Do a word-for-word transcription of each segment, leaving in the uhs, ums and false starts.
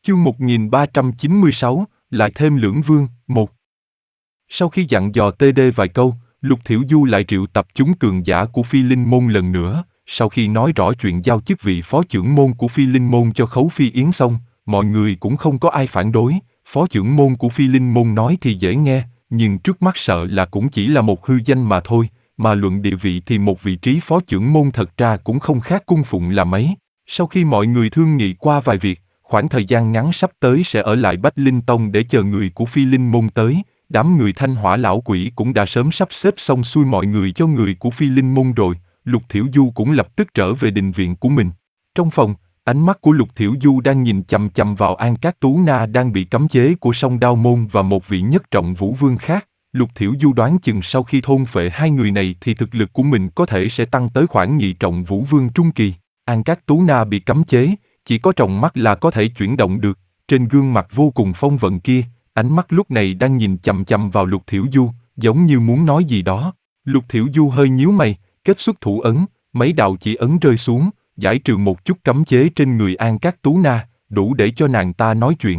Chương một nghìn ba trăm chín mươi sáu, lại thêm lưỡng vương, một. Sau khi dặn dò tê đê vài câu, Lục Thiểu Du lại triệu tập chúng cường giả của Phi Linh Môn lần nữa. Sau khi nói rõ chuyện giao chức vị phó trưởng môn của Phi Linh Môn cho Khấu Phi Yến xong, mọi người cũng không có ai phản đối. Phó trưởng môn của Phi Linh Môn nói thì dễ nghe, nhưng trước mắt sợ là cũng chỉ là một hư danh mà thôi, mà luận địa vị thì một vị trí phó trưởng môn thật ra cũng không khác cung phụng là mấy. Sau khi mọi người thương nghị qua vài việc, khoảng thời gian ngắn sắp tới sẽ ở lại Bách Linh Tông để chờ người của Phi Linh Môn tới. Đám người Thanh Hỏa lão quỷ cũng đã sớm sắp xếp xong xuôi mọi người cho người của Phi Linh Môn rồi. Lục Thiểu Du cũng lập tức trở về đình viện của mình. Trong phòng, ánh mắt của Lục Thiểu Du đang nhìn chằm chằm vào An Cát Tú Na đang bị cấm chế của Song Đao Môn và một vị nhất trọng vũ vương khác. Lục Thiểu Du đoán chừng sau khi thôn phệ hai người này thì thực lực của mình có thể sẽ tăng tới khoảng nhị trọng vũ vương trung kỳ. An Cát Tú Na bị cấm chế, chỉ có tròng mắt là có thể chuyển động được. Trên gương mặt vô cùng phong vận kia, ánh mắt lúc này đang nhìn chằm chằm vào Lục Thiểu Du, giống như muốn nói gì đó. Lục Thiểu Du hơi nhíu mày, kết xuất thủ ấn, mấy đạo chỉ ấn rơi xuống, giải trừ một chút cấm chế trên người An Cát Tú Na, đủ để cho nàng ta nói chuyện.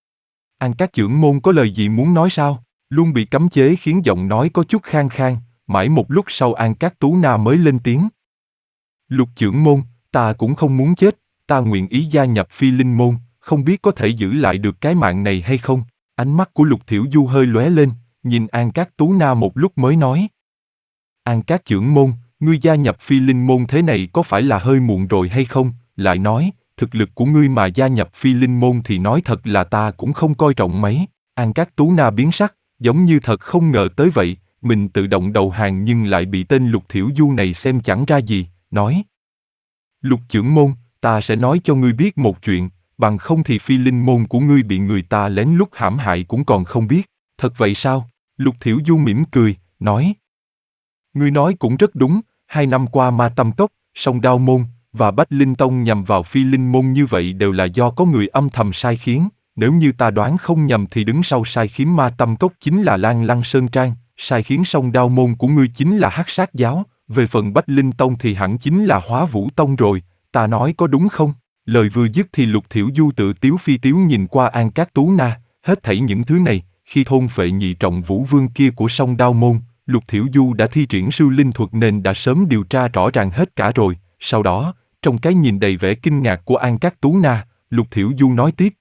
An Cát trưởng môn có lời gì muốn nói sao? Luôn bị cấm chế khiến giọng nói có chút khang khang, mãi một lúc sau An Cát Tú Na mới lên tiếng. Lục trưởng môn, ta cũng không muốn chết, ta nguyện ý gia nhập Phi Linh Môn, không biết có thể giữ lại được cái mạng này hay không? Ánh mắt của Lục Thiểu Du hơi lóe lên, nhìn An Cát Tú Na một lúc mới nói. An Cát trưởng môn, ngươi gia nhập Phi Linh Môn thế này có phải là hơi muộn rồi hay không? Lại nói, thực lực của ngươi mà gia nhập Phi Linh Môn thì nói thật là ta cũng không coi trọng mấy. An Cát Tú Na biến sắc, giống như thật không ngờ tới vậy, mình tự động đầu hàng nhưng lại bị tên Lục Thiểu Du này xem chẳng ra gì, nói. Lục trưởng môn, ta sẽ nói cho ngươi biết một chuyện, bằng không thì Phi Linh Môn của ngươi bị người ta lén lút hãm hại cũng còn không biết. Thật vậy sao? Lục Thiểu Du mỉm cười, nói. Ngươi nói cũng rất đúng, hai năm qua Ma Tâm Cốc, Song Đao Môn và Bách Linh Tông nhằm vào Phi Linh Môn như vậy đều là do có người âm thầm sai khiến. Nếu như ta đoán không nhầm thì đứng sau sai khiến Ma Tâm Cốc chính là Lan Lăng Sơn Trang, sai khiến Song Đao Môn của ngươi chính là Hắc Sát Giáo, về phần Bách Linh Tông thì hẳn chính là Hóa Vũ Tông rồi, ta nói có đúng không? Lời vừa dứt thì Lục Thiểu Du tự tiếu phi tiếu nhìn qua An Cát Tú Na, hết thảy những thứ này, khi thôn phệ nhị trọng vũ vương kia của Song Đao Môn, Lục Thiểu Du đã thi triển sư linh thuật nên đã sớm điều tra rõ ràng hết cả rồi. Sau đó, trong cái nhìn đầy vẻ kinh ngạc của An Cát Tú Na, Lục Thiểu Du nói tiếp.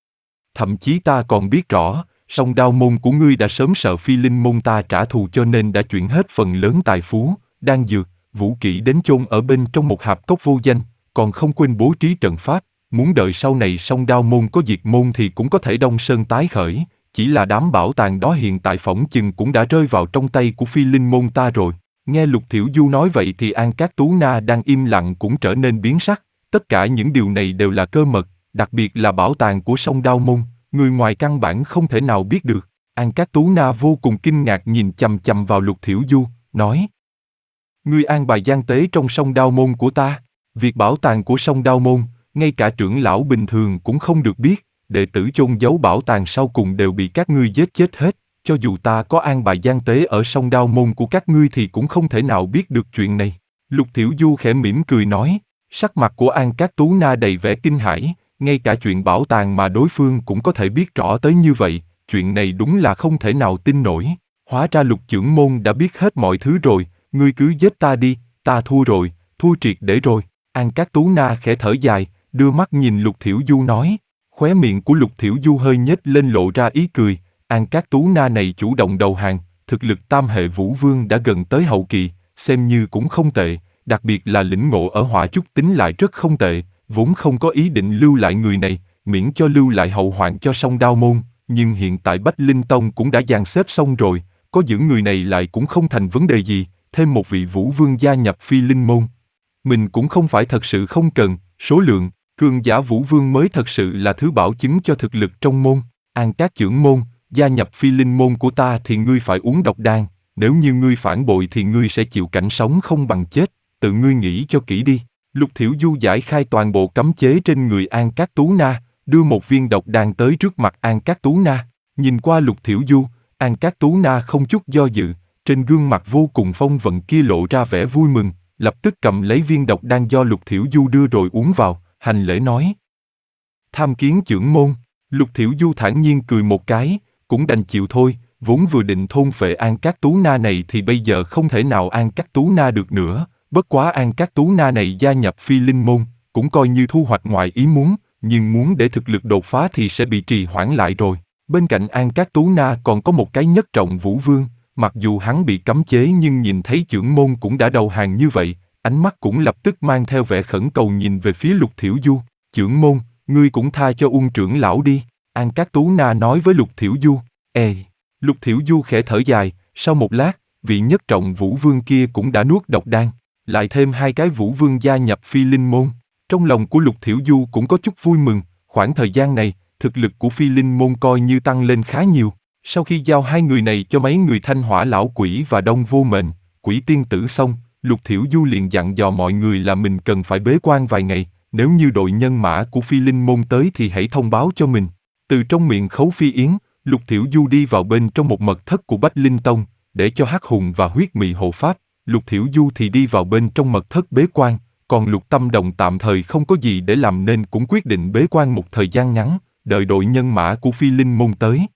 Thậm chí ta còn biết rõ, Song Đao Môn của ngươi đã sớm sợ Phi Linh Môn ta trả thù cho nên đã chuyển hết phần lớn tài phú, đan dược, vũ kỹ đến chôn ở bên trong một hạp cốc vô danh, còn không quên bố trí trận pháp, muốn đợi sau này Song Đao Môn có diệt môn thì cũng có thể đông sơn tái khởi, chỉ là đám bảo tàng đó hiện tại phỏng chừng cũng đã rơi vào trong tay của Phi Linh Môn ta rồi. Nghe Lục Thiểu Du nói vậy thì An Cát Tú Na đang im lặng cũng trở nên biến sắc, tất cả những điều này đều là cơ mật, đặc biệt là bảo tàng của Song Đao Môn, người ngoài căn bản không thể nào biết được. An Cát Tú Na vô cùng kinh ngạc nhìn chằm chằm vào Lục Thiểu Du, nói. Ngươi an bài gian tế trong Song Đao Môn của ta, việc bảo tàng của Song Đao Môn, ngay cả trưởng lão bình thường cũng không được biết, đệ tử chôn giấu bảo tàng sau cùng đều bị các ngươi giết chết hết, cho dù ta có an bài gian tế ở Song Đao Môn của các ngươi thì cũng không thể nào biết được chuyện này. Lục Thiểu Du khẽ mỉm cười nói, sắc mặt của An Cát Tú Na đầy vẻ kinh hãi, ngay cả chuyện bảo tàng mà đối phương cũng có thể biết rõ tới như vậy, chuyện này đúng là không thể nào tin nổi. Hóa ra Lục trưởng môn đã biết hết mọi thứ rồi, ngươi cứ giết ta đi, ta thua rồi, thua triệt để rồi. An Cát Tú Na khẽ thở dài, đưa mắt nhìn Lục Thiểu Du nói, khóe miệng của Lục Thiểu Du hơi nhếch lên lộ ra ý cười, An Cát Tú Na này chủ động đầu hàng, thực lực tam hệ vũ vương đã gần tới hậu kỳ, xem như cũng không tệ, đặc biệt là lĩnh ngộ ở hỏa chúc tính lại rất không tệ, vốn không có ý định lưu lại người này, miễn cho lưu lại hậu hoạn cho Song Đao Môn, nhưng hiện tại Bách Linh Tông cũng đã dàn xếp xong rồi, có giữ người này lại cũng không thành vấn đề gì, thêm một vị vũ vương gia nhập Phi Linh Môn. Mình cũng không phải thật sự không cần, số lượng, cường giả vũ vương mới thật sự là thứ bảo chứng cho thực lực trong môn. An Cát trưởng môn, gia nhập Phi Linh Môn của ta thì ngươi phải uống độc đan, nếu như ngươi phản bội thì ngươi sẽ chịu cảnh sống không bằng chết, tự ngươi nghĩ cho kỹ đi. Lục Thiểu Du giải khai toàn bộ cấm chế trên người An Cát Tú Na, đưa một viên độc đan tới trước mặt An Cát Tú Na. Nhìn qua Lục Thiểu Du, An Cát Tú Na không chút do dự, trên gương mặt vô cùng phong vận kia lộ ra vẻ vui mừng, lập tức cầm lấy viên độc đan do Lục Thiểu Du đưa rồi uống vào, hành lễ nói. Tham kiến chưởng môn. Lục Thiểu Du thản nhiên cười một cái, cũng đành chịu thôi, vốn vừa định thôn phệ An Cát Tú Na này thì bây giờ không thể nào An Cát Tú Na được nữa, bất quá An Cát Tú Na này gia nhập Phi Linh môn, cũng coi như thu hoạch ngoài ý muốn, nhưng muốn để thực lực đột phá thì sẽ bị trì hoãn lại rồi. Bên cạnh An Cát Tú Na còn có một cái Nhất Trọng Vũ Vương, mặc dù hắn bị cấm chế nhưng nhìn thấy chưởng môn cũng đã đầu hàng như vậy, ánh mắt cũng lập tức mang theo vẻ khẩn cầu nhìn về phía Lục Thiểu Du. Chưởng môn, ngươi cũng tha cho Uông trưởng lão đi, An Cát Tú Na nói với Lục Thiểu Du. Ê! Lục Thiểu Du khẽ thở dài, sau một lát, vị Nhất Trọng Vũ Vương kia cũng đã nuốt độc đan, lại thêm hai cái Vũ Vương gia nhập Phi Linh môn. Trong lòng của Lục Thiểu Du cũng có chút vui mừng, khoảng thời gian này, thực lực của Phi Linh môn coi như tăng lên khá nhiều. Sau khi giao hai người này cho mấy người Thanh Hỏa lão quỷ và Đông Vô Mệnh, Quỷ Tiên Tử xong, Lục Thiểu Du liền dặn dò mọi người là mình cần phải bế quan vài ngày, nếu như đội nhân mã của Phi Linh môn tới thì hãy thông báo cho mình. Từ trong miệng Khấu Phi Yến, Lục Thiểu Du đi vào bên trong một mật thất của Bách Linh Tông, để cho Hắc Hùng và Huyết Mị hộ pháp. Lục Thiểu Du thì đi vào bên trong mật thất bế quan, còn Lục Tâm Đồng tạm thời không có gì để làm nên cũng quyết định bế quan một thời gian ngắn, đợi đội nhân mã của Phi Linh môn tới.